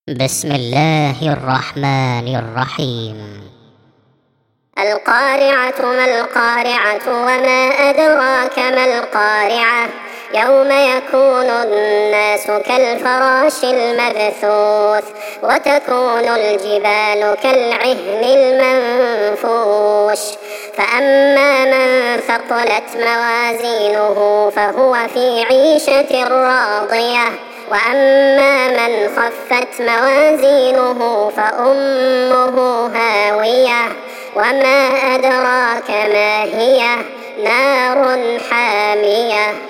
بسم الله الرحمن الرحيم. القارعة ما القارعة وما أدراك ما القارعة يوم يكون الناس كالفراش المبثوث وتكون الجبال كالعهن المنفوش فأما من ثقلت موازينه فهو في عيشة راضية وأما من خفت موازينه فأمه هاوية وما أدراك ما هي نار حامية.